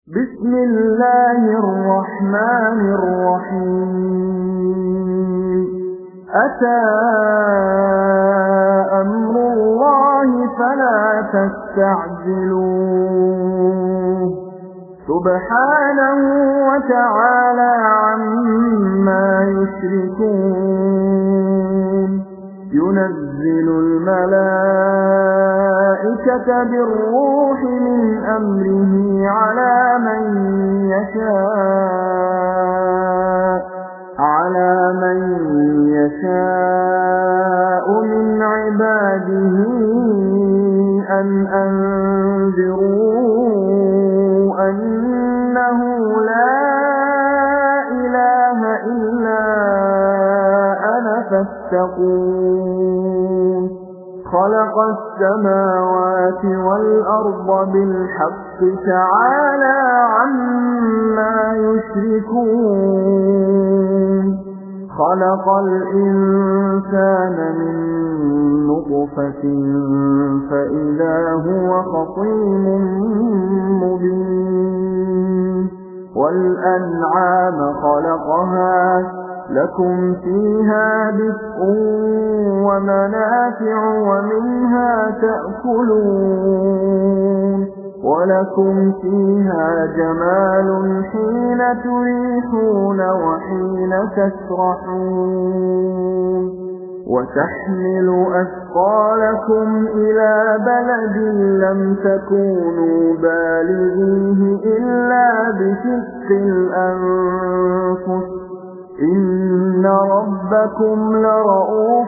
بسم الله الرحمن الرحيم أتى أمر الله فلا تستعجلوه سبحانه وتعالى عما يشركون ينزل الملائكة بالروح من أمره على من يشاء من عباده أن أنذروا أنه لا إله إلا أنا فاتقون خلق السماوات والأرض بالحق تعالى عما يشركون خلق الإنسان من نطفة فإذا هو خصيم مبين والأنعام خلقها لكم فيها دفء ومنافع ومنها تأكلون ولكم فيها جمال حين تريحون وحين تسرحون وتحمل أثقالكم إلى بلد لم تكونوا بالغيه إلا بشق الأنفس إن ربكم لرؤوف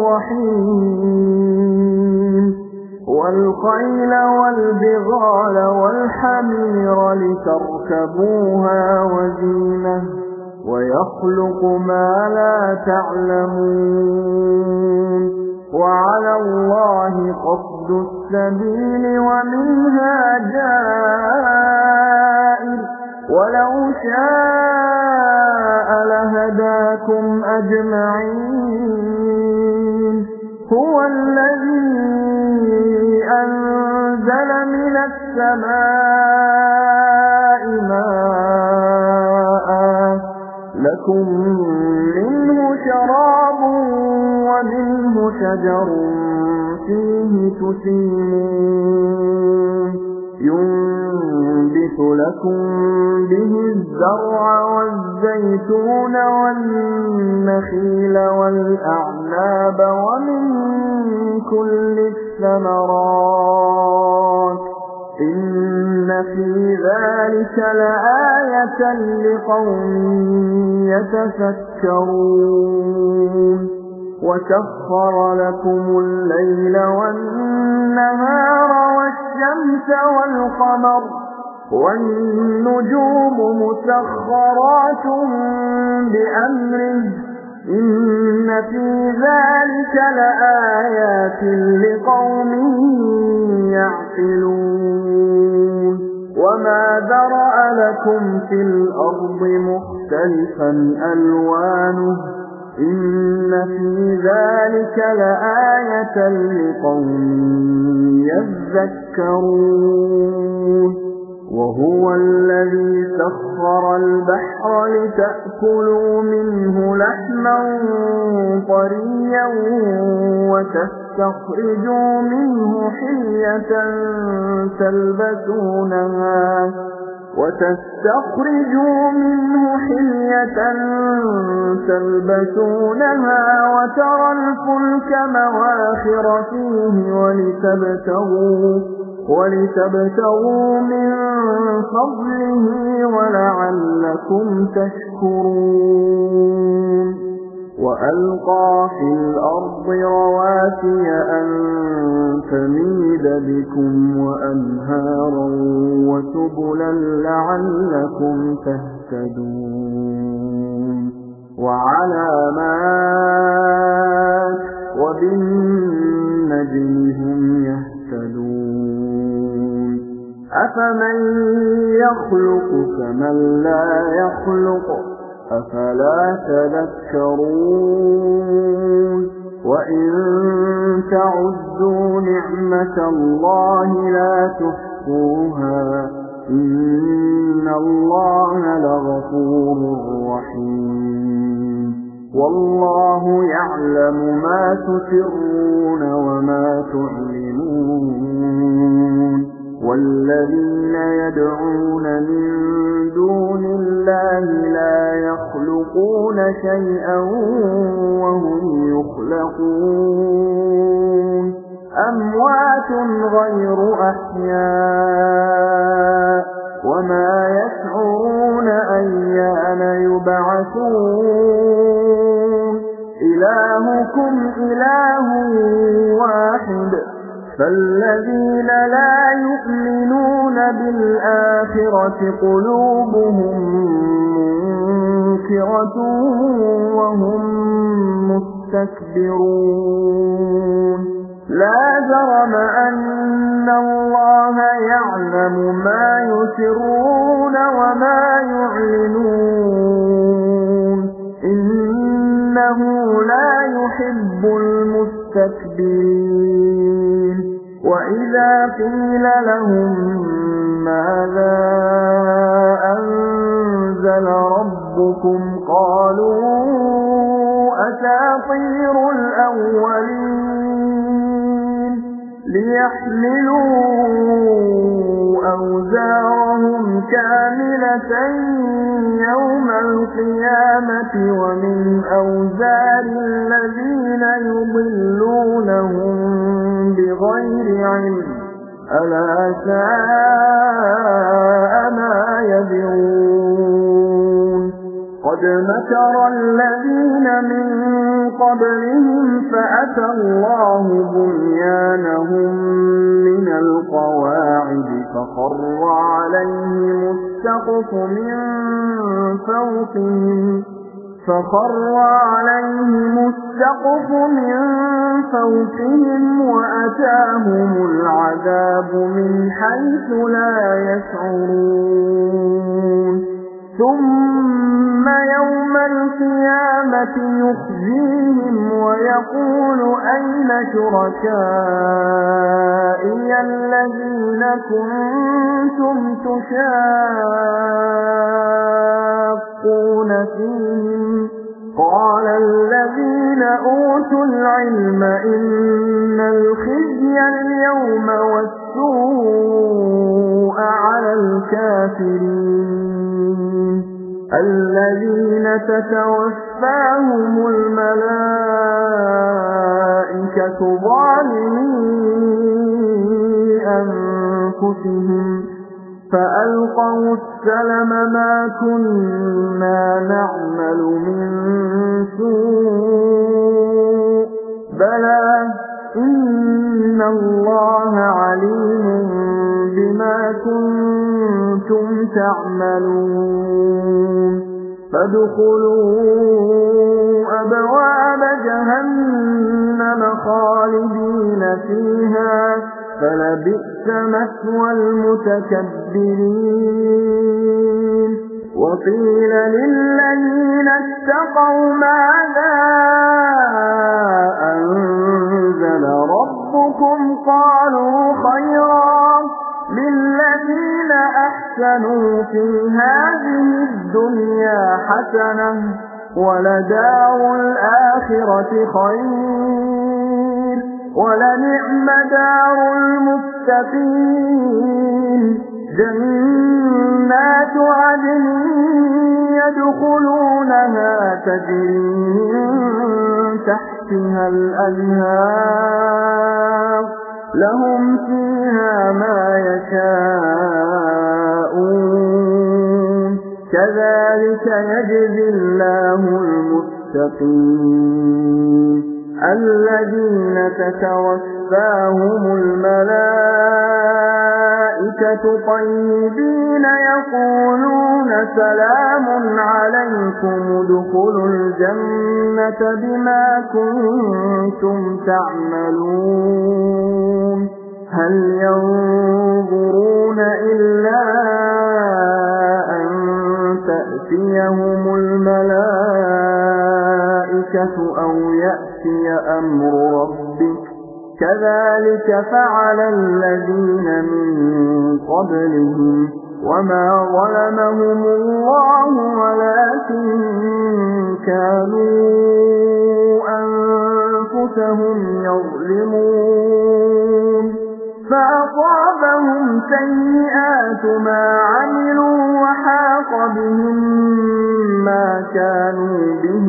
رحيم والخيل والبغال والحمير لتركبوها وزينة ويخلق ما لا تعلمون وعلى الله قصد السبيل ومنها جائر ولو شاء لهداكم أجمعين هو الذي أنزل من السماء ماء لكم منه شراب ومنه شجر فيه تسيمون ينبت لكم به الزرع والزيتون والنخيل والأعناب ومن كل الثمرات إن في ذلك لآية لقوم يتفكرون وسخر لكم الليل والنهار والشمس والقمر والنجوم مسخرات بأمره إن في ذلك لآيات لقوم يعقلون وما ذرأ لكم في الأرض مختلفا ألوانه إن في ذلك لآية لقوم يذكرون وهو الذي سخر البحر لتأكلوا منه لحما طريا وتستخرجوا منه حلية تلبسونها وترى الفلك مواخر فيه ولتبتغوا من فضله ولعلكم تشكرون وألقى في الأرض رواسي أن تميد بكم وأنهارا وسبلا لعلكم تهتدون وعلامات وبالنجم هم يهتدون أفمن يخلق كمن لا يخلق أفلا تذكرون وإن تعدوا نعمة الله لا تحصوها إن الله لغفور رحيم والله يعلم ما تسرون وما تعلنون والذين يدعون من دون الله لا يخلقون شيئا وهم يخلقون أموات غير أحياء وما يشعرون أيان يبعثون إلهكم إله واحد فالذين لا يؤمنون بالآخرة قلوبهم منكرة وهم مستكبرون لا جرم أن الله يعلم ما يسرون وما يعلنون إنه لا يحب المستكبرين وإذا قيل لهم ماذا أنزل ربكم قالوا أساطير الأولين ليحملوا أوزارهم كاملة يوم القيامة ومن أوزار الذين يضلونهم بغير علم ألا ساء ما يذرون قد مكر الذين من قبلهم فأتى الله بنيانهم من القواعد فخر عليهم السقف من فوقهم وأتاهم العذاب من حيث لا يشعرون ثم يوم القيامة يخزيهم ويقول أين شركائي الذين كنتم تشاقون فيهم قال الذين أوتوا العلم إن الخزي اليوم والسوء على الكافرين الذين تتوفاهم الملائكة ظالمي أنفسهم فألقوا السلم ما كنا نعمل من سوء بلى إن الله عليم بما كنتم تعملون فادخلوا أبواب جهنم خالدين فيها فلبئس مثوى المتكبرين وقيل للذين اتقوا ماذا أنزل ربكم قالوا خيرا للذين أحسنوا في هذه الدنيا حسنة ولدار الآخرة خير ولنعم دار المتقين جنات عدن يدخلونها تجري من تحتها الأنهار لهم فيها ما يشاءون كذلك يجزي الله المتقين الذين تتوفاهم الملائكة طيبين يقولون سلام عليكم ادخلوا الجنة بما كنتم تعملون هل ينظرون إلا أن تأتيهم الملائكة أو يأتي أمر ربك كذلك فعل الذين من قبلهم وما ظلمهم الله ولكن كانوا أنفسهم يظلمون فأصابهم سيئات ما عملوا وحاق بهم ما كانوا به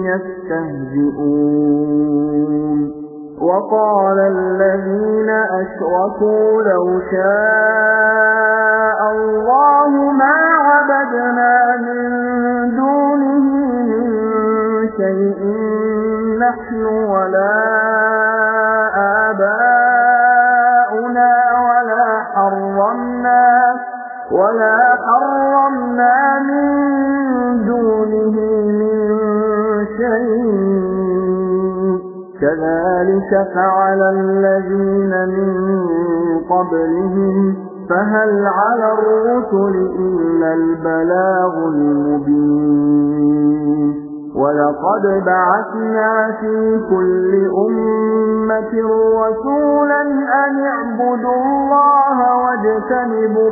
يستهزئون وقال الذين أشركوا لو شاء الله ما عبدنا من دونه من شيء نحن ولا آباؤنا ولا حرمنا من دونه من شيء كذلك فعل الذين من قبلهم فهل على الرسل إلا البلاغ المبين ولقد بعثنا في كل أمة رسولا أن اعبدوا الله واجتنبوا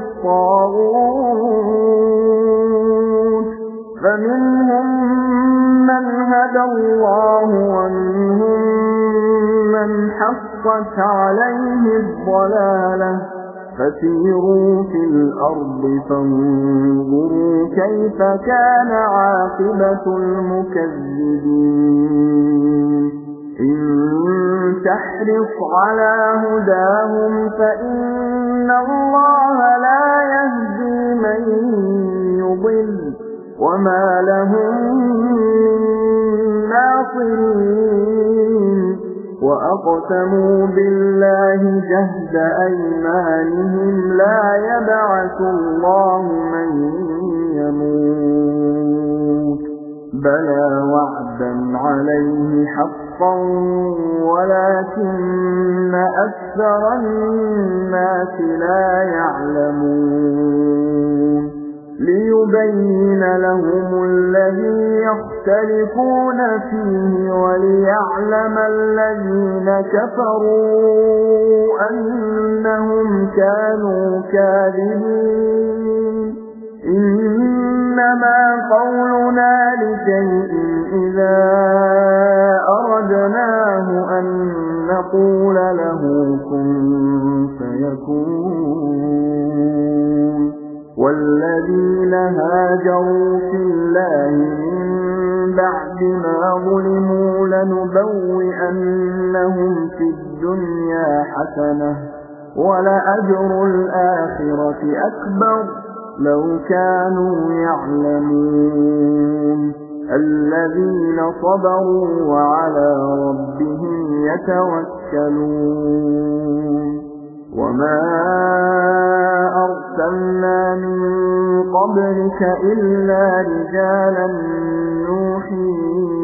الطاغوت فمنهم من هدى الله ومنهم من حقت عليه الضلالة فسيروا في الأرض فانظروا كيف كان عاقبة المكذبين إن تحرص على هداهم فإن الله لا يهدي من يضل وما لهم من ناصرين وأقسموا بالله جهد أيمانهم لا يبعث الله من يموت بلى وعدا عليه حقا ولكن أكثر الناس لا يعلمون ليبين لهم الذي يختلفون فيه وليعلم الذين كفروا أنهم كانوا كاذبين إنما قولنا لشيء إذا أردناه أن نقول له كن فيكون والذين هاجروا في الله من بعد ما ظلموا لنبوئنهم في الدنيا حسنة ولأجر الآخرة أكبر لو كانوا يعلمون الذين صبروا وعلى ربهم يتوكلون وما أرسلنا من قبلك إلا رجالا نوحي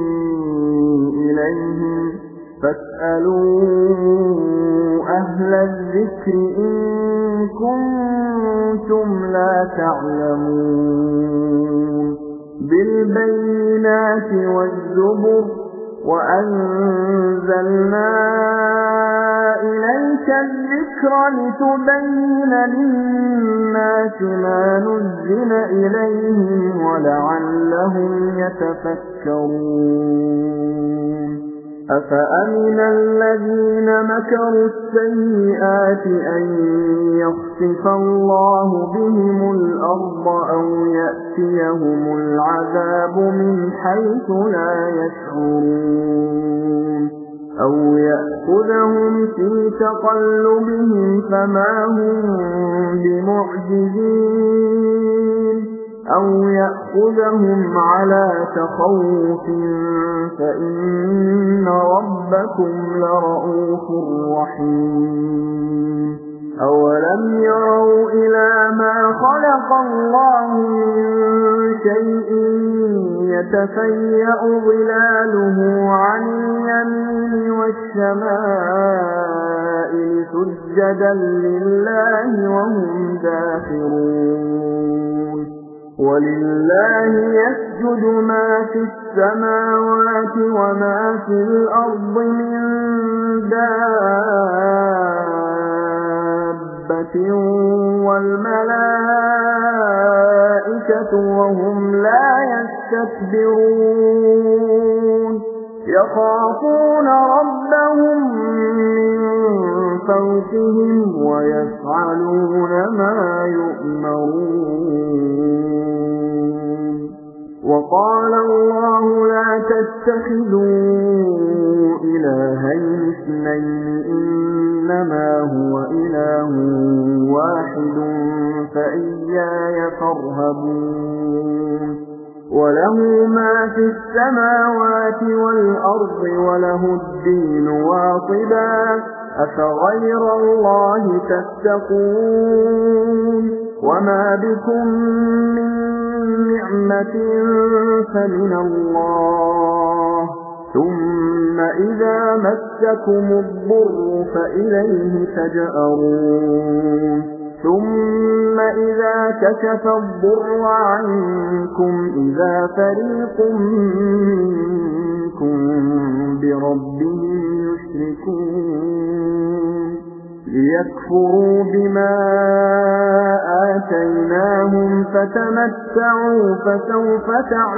إليهم فاسألوا أهل الذكر إن كنتم لا تعلمون بالبينات والزبر وأنزلنا إليك الذكر لتبين للناس ما نزل إليهم ولعلهم يتفكرون أفأمن الذين مكروا السيئات أن يخسف الله بهم الأرض أو يأتيهم العذاب من حيث لا يشعرون أو يأخذهم في تقلبهم فما هم بمعجزين أو يأخذهم على تخوف فإن ربكم لرؤوف رحيم أولم يروا إلى ما خلق الله من شيء يتفيأ ظلاله عن اليمين والشمائل سجدا لله وهم داخرون ولله يسجد ما في السماوات وما في الأرض من دابة والملائكة وهم لا يستكبرون يخافون ربهم من فوقهم ويفعلون ما يؤمرون وقال الله لا تتخذوا إلهين اثنين إنما هو إله واحد فإياي فارهبون وله ما في السماوات والأرض وله الدين واصبا أفغير الله تتقون وما بكم من نعمة فمن الله ثم إذا مسكم الضر فإليه تجأرون ثم إذا كشف الضر عنكم إذا فريق منكم بربهم يشركون ليكفروا بما آتيناهم فتمتعوا فسوف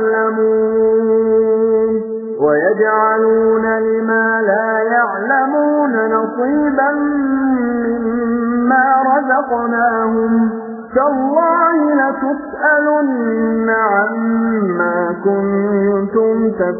تعلمون ويجعلون لما لا يعلمون نصيبا مما رزقناهم تالله لتسألن عما كنتم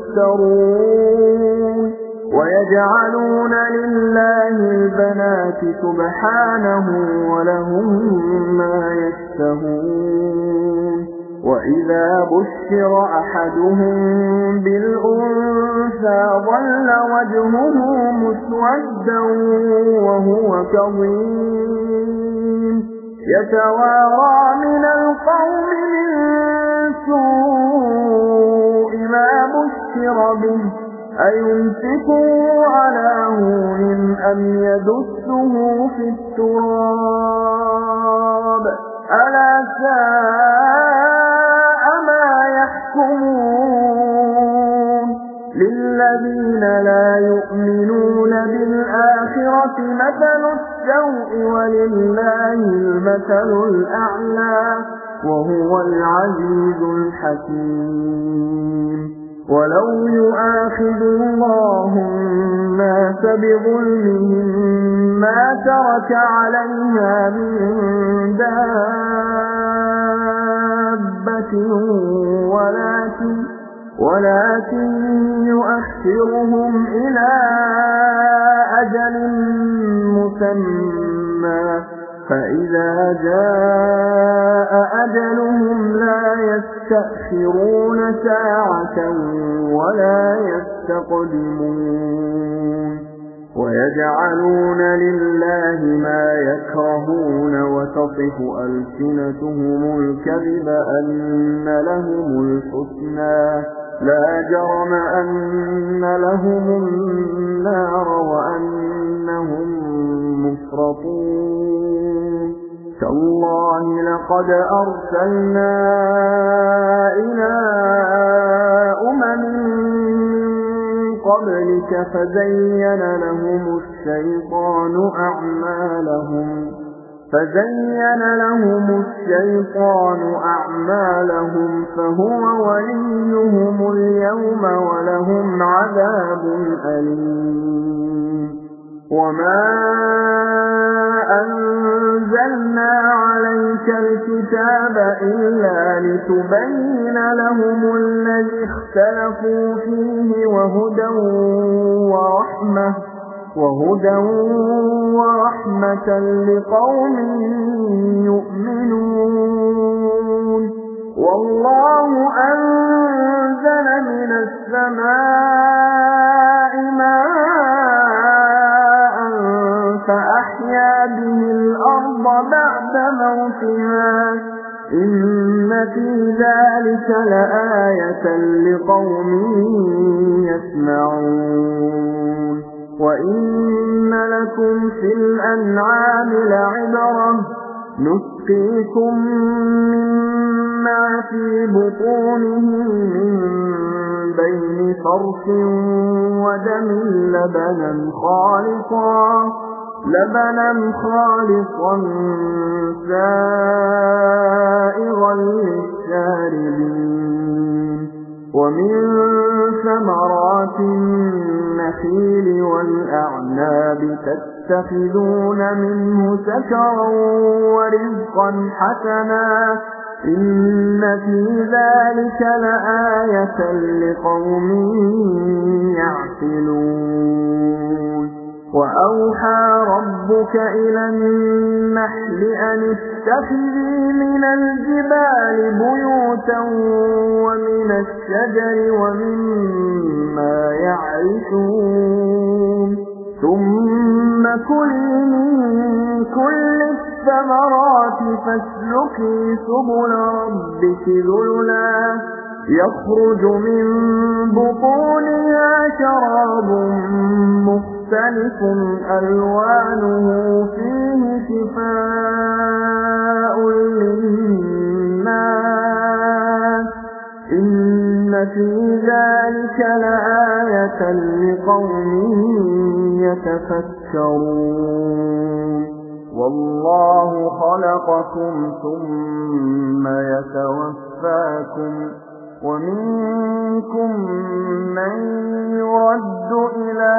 تفترون ويجعلون لله البنات سبحانه ولهم ما يشتهون وإذا بشر أحدهم بالأنثى ظل وجهه مسودا وهو كظيم يتوارى من القوم من سوء ما بشر به أيمسكوا على هون أم يدسه في التراب ألا ساء ما يحكمون للذين لا يؤمنون بالآخرة مثل السوء ولله المثل الأعلى وهو العزيز الحكيم ولو يؤاخذ الله الناس بظلمهم ما ترك عليها من دابة ولكن يؤخرهم إلى أجل مسمى فإذا جاء أجلهم لا يستأخرون ساعة ولا يستقدمون ويجعلون لله ما يكرهون وتصف ألسنتهم الكذب أن لهم الحسنى لا جرم أن لهم النار وأنهم مفرطون تالله لقد أرسلنا إلى أمم من قبلك فزين لهم الشيطان أعمالهم فهو وليهم اليوم ولهم عذاب أليم وما أنزلنا عليك الكتاب إلا لتبين لهم الذي اختلفوا فيه وهدى ورحمة لقوم يؤمنون والله أنزل من السماء ماء فأحيا به الأرض بعد موتها إن في ذلك لآية لقوم يسمعون وإن لكم في الأنعام لعبرة نسقيكم مما في بطونه من بين فرث ودم لبنا لبنا خالصا سائغا للشاربين ومن ثمرات النخيل والأعناب تتخذون منه سكرا ورزقا حسنا إن في ذلك لآية لقوم يعقلون وأوحى ربك إلى النحل أن اتخذي من الجبال بيوتا ومن الشجر ومما يعرشون ثم كلي من كل الثمرات فاسلكي سبل ربك ذللا يخرج من بطونها شراب مختلف ألوانه فيه شفاء للناس إن في ذلك لآية لقوم يتفكرون والله خلقكم ثم يتوفاكم ومنكم من يرد إلى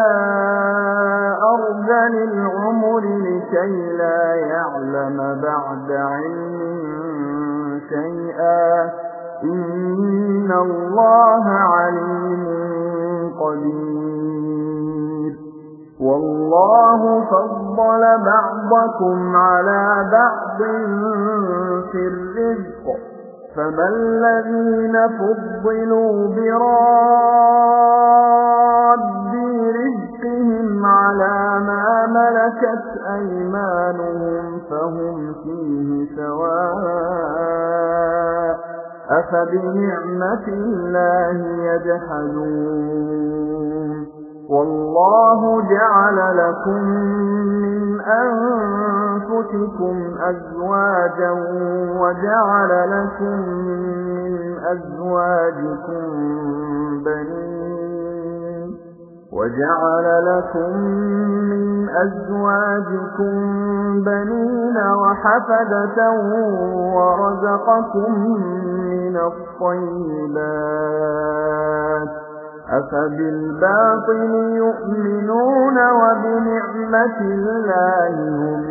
أرذل العمر لكي لا يعلم بعد علم شيئا إن الله عليم قدير والله فضل بعضكم على بعض في الرزق فما الذين فضلوا براد رزقهم على ما ملكت أيمانهم فهم فيه سواء أفبنعمة الله يجحدون والله جعل لكم من أنفسكم أزواجا وجعل لكم من أزواجكم بنين وحفدة ورزقكم من الطيبات أفبالباطل يؤمنون وبنعمة الله هم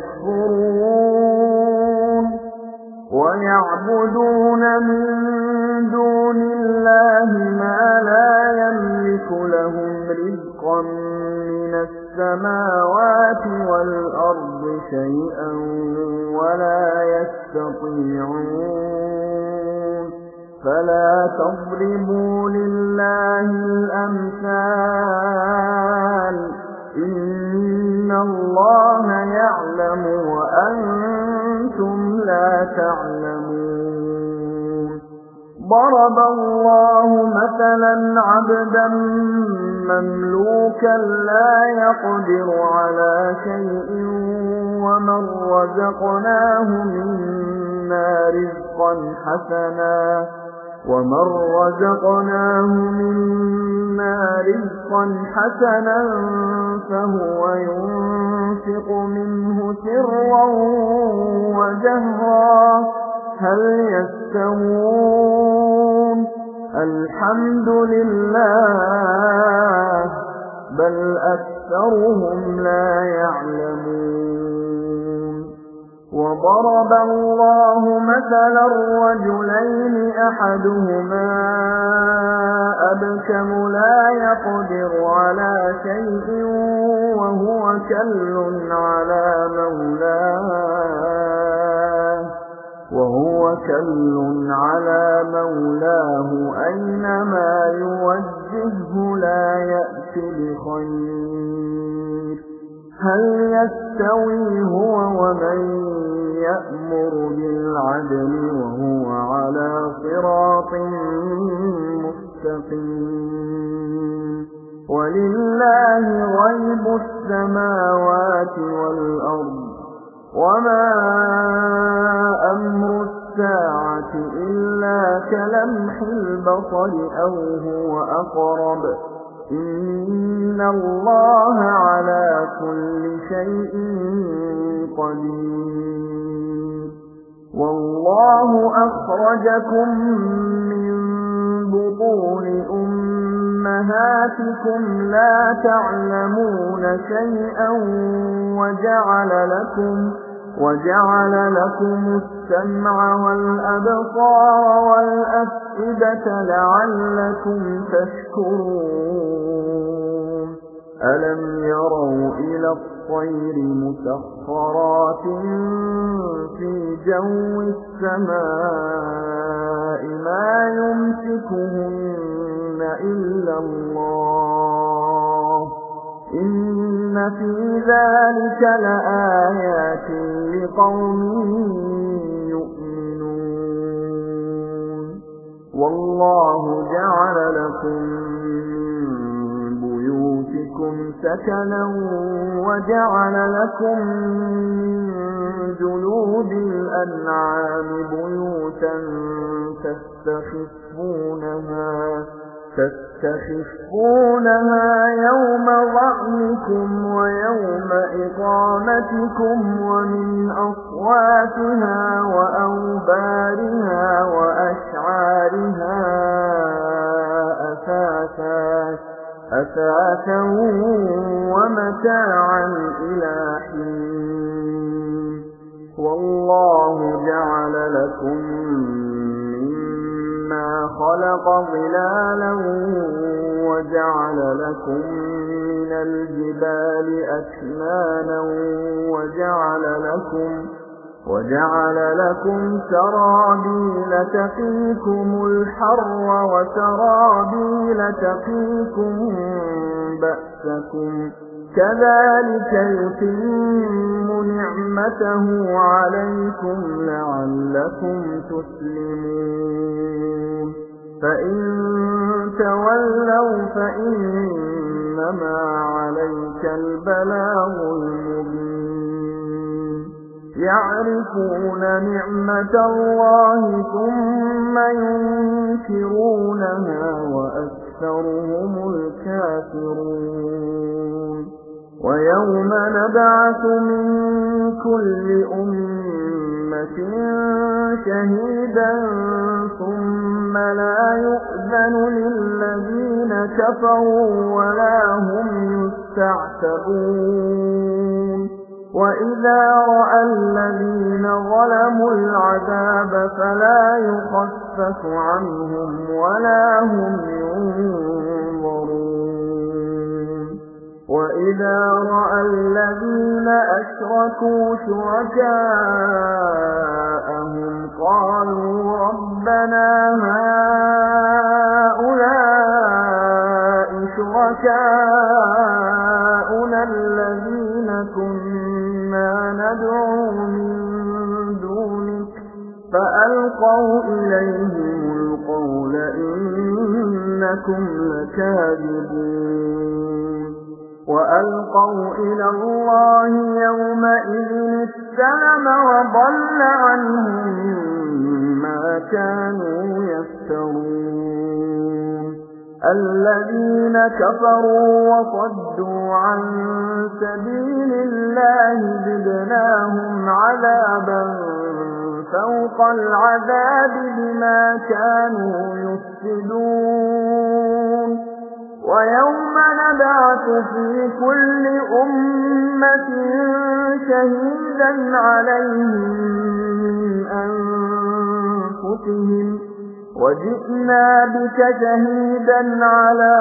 يكفرون ويعبدون من دون الله ما لا يملك لهم رزقا من السماوات والأرض شيئا ولا يستطيعون فلا تضربوا لله الأمثال إن الله يعلم وأنتم لا تعلمون ضرب الله مثلا عبدا مملوكا لا يقدر على شيء ومن رزقناه منا رزقا حسنا فهو ينفق منه سرا وجهرا هل يستوون الحمد لله بل أكثرهم لا يعلمون وضرب الله مثلا رجلين أحدهما أبكم لا يقدر على شيء وهو كل على مولاه أينما يوجهه لا يأتي بخير هل يستوي هو ومن يأمر بالعدل وهو على صراط مستقيم ولله غيب السماوات والأرض وما أمر الساعة إلا كلمح البصر أو هو أقرب إن الله على كل شيء قدير. والله أخرجكم من بطون أمهاتكم لا تعلمون شيئا وجعل لكم السمع والأبصار والأفئدة لعلكم تشكرون. ألم يروا إلى الطير مسخرات في جو السماء ما يمسكهن إلا الله إن في ذلك لآيات لقوم يؤمنون. والله جعل لكم من بيوتكم سكنا وجعل لكم من جلود الأنعام بيوتا تستخفونها يوم ظعنكم ويوم إقامتكم ومن أصواتها وأوبارها وأشعارها أثاثا ومتاعا إلى حين. والله جعل لكم مما خلق ظلالا وجعل لكم من الجبال أكنانا وجعل لكم سرابيل تقيكم الحر وسرابيل تقيكم بأسكم كذلك يتم نعمته عليكم لعلكم تسلمون. فإن تولوا فإنما عليك البلاغ المبين. يعرفون نعمة الله ثم ينكرونها وأكثرهم الكافرون. ويوم نبعث من كل أمة شهيدا ثم لا يؤذن للذين كفروا ولا هم يستعتبون. وإذا رأى الذين ظلموا العذاب فلا يخفف عنهم ولا هم ينظرون. وإذا رأى الذين أشركوا شركاءهم قالوا ربنا هؤلاء شركاؤنا الذين كنا ندعو من دونك فألقوا إليهم القول إنكم لكاذبون. وألقوا إلى الله يومئذ السلم وضل عنهم ما كانوا يفترون. الذين كفروا وصدوا عن سبيل الله زدناهم عذابا فوق العذاب بما كانوا يفسدون. ويوم نبعث في كل أمة شهيدا عليهم من أنفسهم وجئنا بك شهيدا على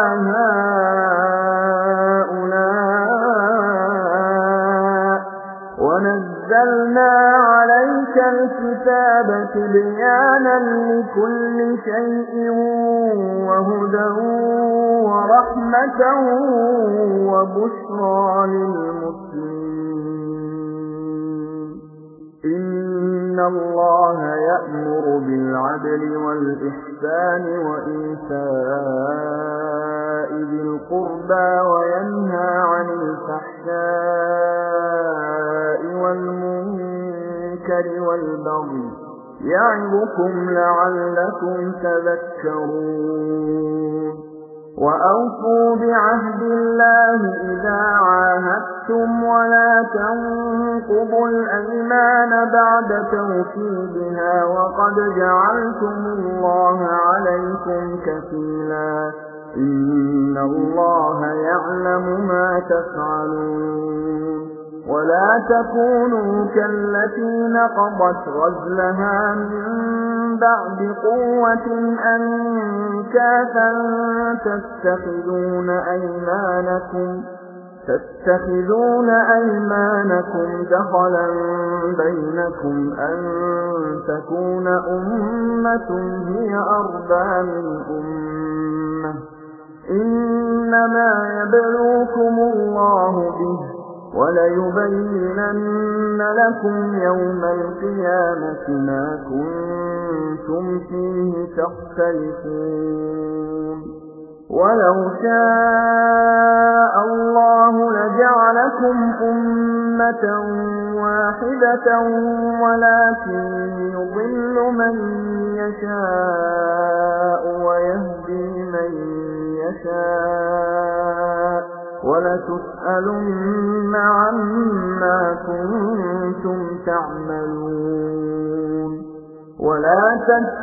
هؤلاء ونزلنا عليك الكتاب تبيانا لكل شيء وهدى ورحمة وبشرى للمسلمين. إن الله يأمر بالعدل والإحسان وإيتاء ذي القربى وينهى عن الفحشاء والمنكر والبغي يعظكم لعلكم تذكرون. وأوفوا بعهد الله إذا عاهدتم ولا تنقضوا الأيمان بعد توكيدها وقد جعلتم الله عليكم كفيلا إن الله يعلم ما تفعلون ولا تكونوا كالتي نقضت غزلها من بعد قوة أنكاثا تتخذون أيمانكم دخلا بينكم أن تكون أمة هي أربى من أمة إنما يبلوكم الله به وليبينن لكم يوم القيامة ما كنتم فيه تختلفون ولو شاء الله لجعلكم أمة واحدة ولكن يضل من يشاء ويهدي من يشاء ولتسألن عما كنتم تعملون ولا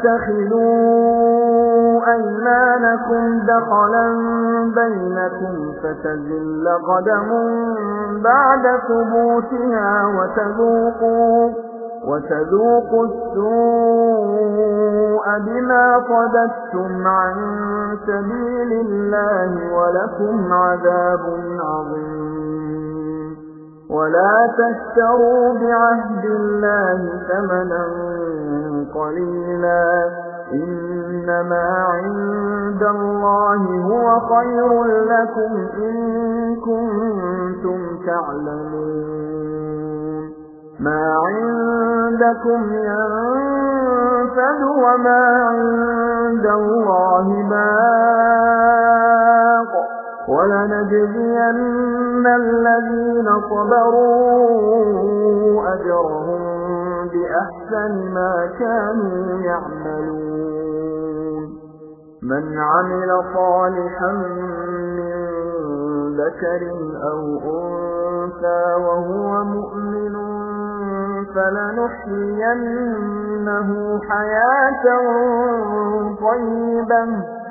تتخذوا أيمانكم دخلا بينكم فتزل قدم بعد ثبوتها وتذوقوا السوء بما صددتم عن سبيل الله ولكم عذاب عظيم ولا تشتروا بعهد الله ثمنا قليلا إنما عند الله هو خير لكم إن كنتم تعلمون ما عندكم ينفد وما عند الله باق ولنجزين الذين صبروا أجرهم بأحسن ما كانوا يعملون من عمل صالحا من ذكر أو أنثى وهو مؤمن فلنحيينه حياة طيبة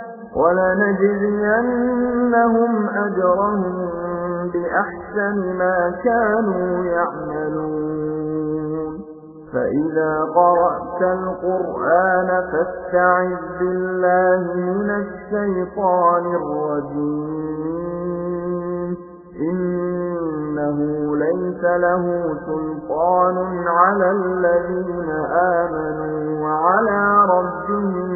ولنجزينهم أجرهم بأحسن ما كانوا يعملون فإذا قرأت القرآن فاستعذ بالله من الشيطان الرجيم إنه ليس له سلطان على الذين آمنوا وعلى ربهم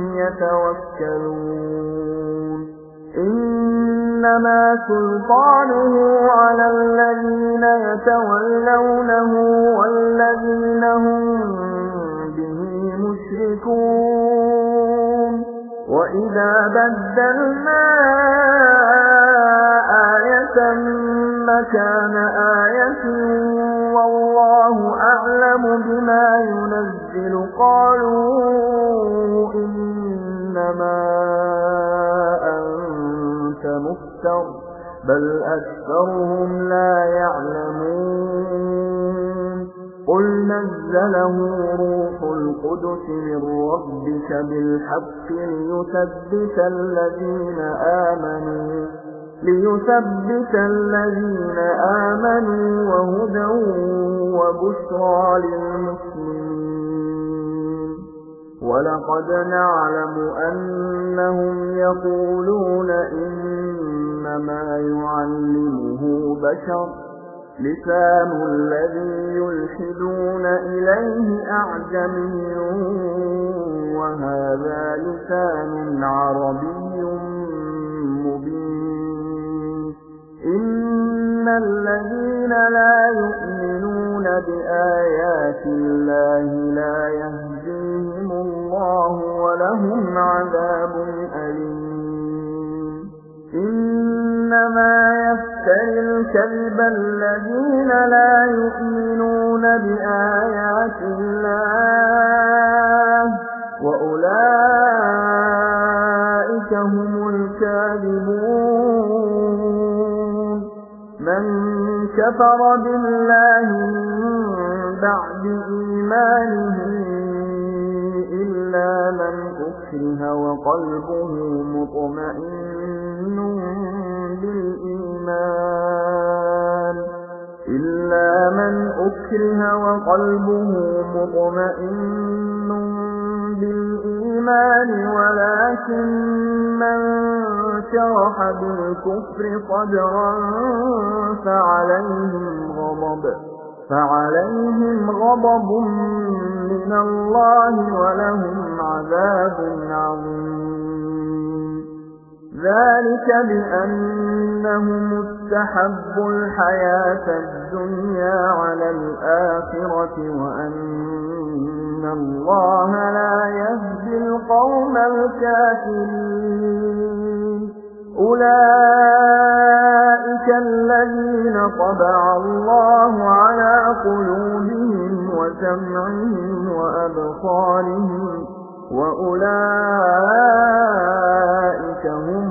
يتوكلون إنما سلطانه على الذين يتولونه والذين هم به مشركون وإذا بدلنا آية مكان آية والله أعلم بما ينزل قالوا إنما أنت مفتر بل أكثرهم لا يعلمون قل نزله روح القدس من ربك بالحق ليثبت الذين آمنوا وهدى وبشرى للمسلمين ولقد نعلم أنهم يقولون إنما يعلمه بشر لسان الذي يلحدون إليه أعجمي وهذا لسان عربي مبين إن الذين لا يؤمنون بآيات الله لا يهديهم الله ولهم عذاب أليم إنما يفتري الكذب الذين لا يؤمنون بآيات الله وأولئك هم الكاذبون من كفر بالله من بعد إيمانه إلا من أكره وقلبه مطمئن بالإيمان ولكن من شرح بالكفر صدرا فعليهم غضب من الله ولهم عذاب عظيم ذلك بأنهم استحبوا الحياة الدنيا على الآخرة وأن الله لا يهدي القوم الكافرين أولئك الذين طبع الله على قلوبهم وسمعهم وأبصارهم وأولئك هم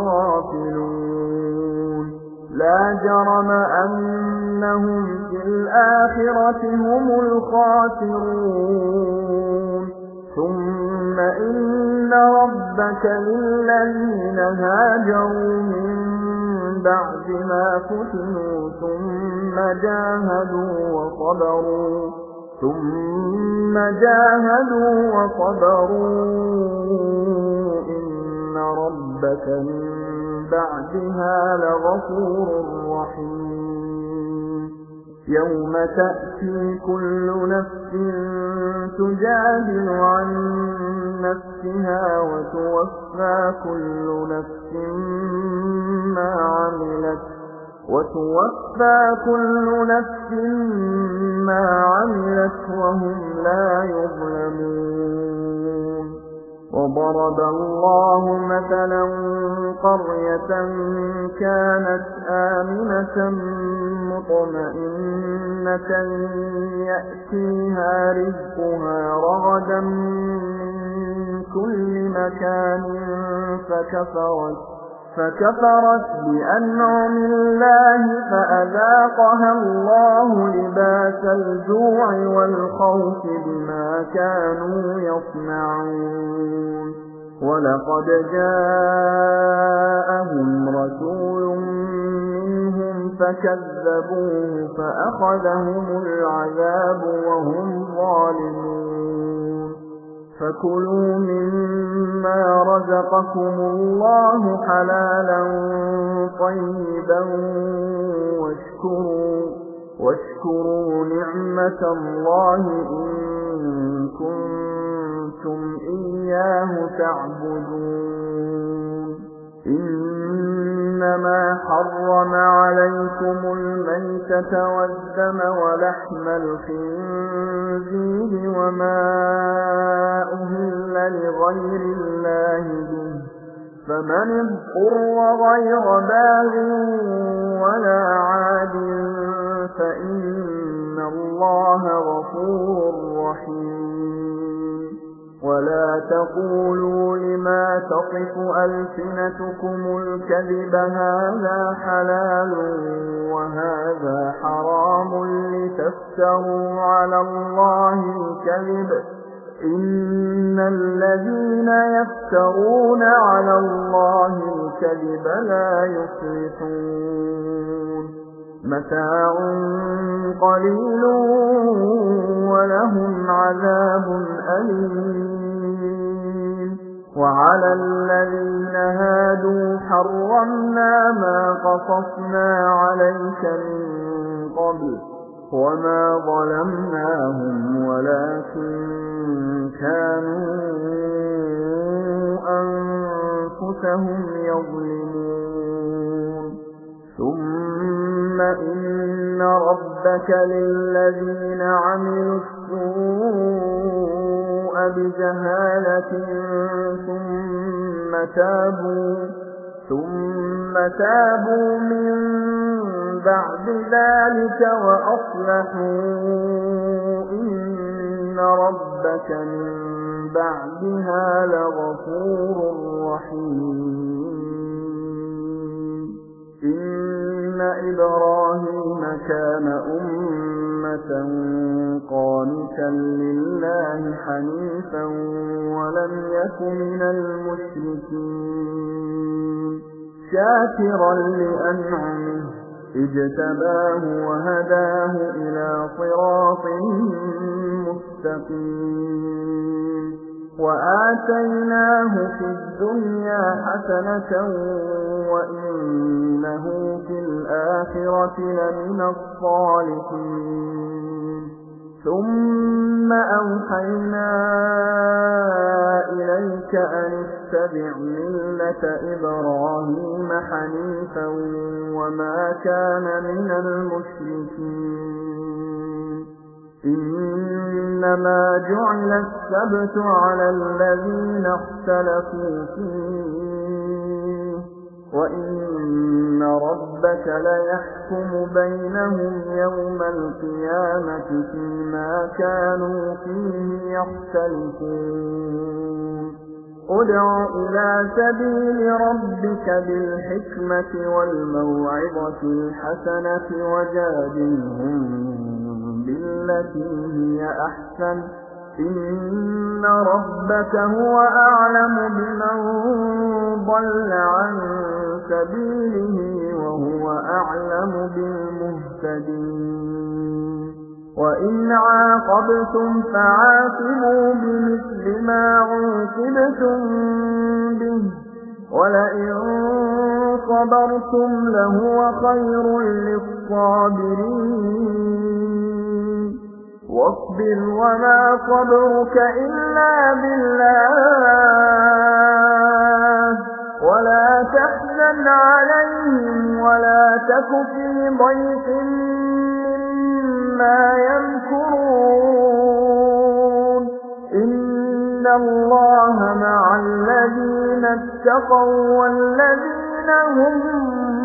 الغافلون لا جرم أنهم في الآخرة هم الخاسرون ثم إن ربك للذين هاجروا من بعد ما فتنوا ثم جاهدوا وصبروا إن ربك من بعدها لغفور رحيم يوم تأتي كل نفس تجادل عن نفسها وتوفى كل نفس ما عملت وهم لا يظلمون وضرب الله مثلا قرية كانت آمنة مطمئنة يأتيها رزقها رغدا من كل مكان فكفرت بأنعم الله فأذاقها الله لباس الجوع والخوف بما كانوا يصنعون ولقد جاءهم رسول منهم فكذبوه فأخذهم العذاب وهم ظالمون فكلوا مما رزقكم الله حلالا طيبا واشكروا نعمة الله إن كنتم إياه تعبدون إنما حرم عليكم الميتة والدم ولحم الخنزير وما أهل لغير الله به فمن اضطر غير باغ ولا عاد فإن الله غفور رحيم ولا تقولوا لما تصف ألسنتكم الكذب هذا حلال وهذا حرام لتفتروا على الله الكذب إن الذين يفترون على الله الكذب لا يفلحون متاع قليل ولهم عذاب أليم وعلى الذين هادوا حرمنا ما قصصنا عليك من قبل وما ظلمناهم ولكن كانوا أنفسهم يظلمون ثم إن ربك للذين عملوا السوء بجهالة ثم تابوا من بعد ذلك وأصلحوا إن ربك من بعدها لغفور الرحيم إن إبراهيم كان أمة قانتا لله حنيفا ولم يك من المشركين شاكرا لأنعمه اجتباه وهداه إلى صراط مستقيم وآتيناه في الدنيا حسنة وإنه في الآخرة لمن الصالحين ثم أوحينا إليك أن اتبع ملة إبراهيم حنيفا وما كان من المشركين إنما جعل السبت على الذين اختلفوا فيه وإن ربك ليحكم بينهم يوم القيامة فيما كانوا فيه يختلفون ادع إلى سبيل ربك بالحكمة والموعظة الحسنة وجادلهم بالتي هي أحسن إن ربك هو أعلم بمن ضل عن سبيله وهو أعلم بالمهتدين وإن عاقبتم فعاقبوا بمثل ما عوقبتم به ولئن صبرتم لهو خير للصابرين واصبر وما صبرك إلا بالله ولا تحزن عليهم ولا تك في ضيق مما يمكرون إن الله مع الذين اتقوا والذين هم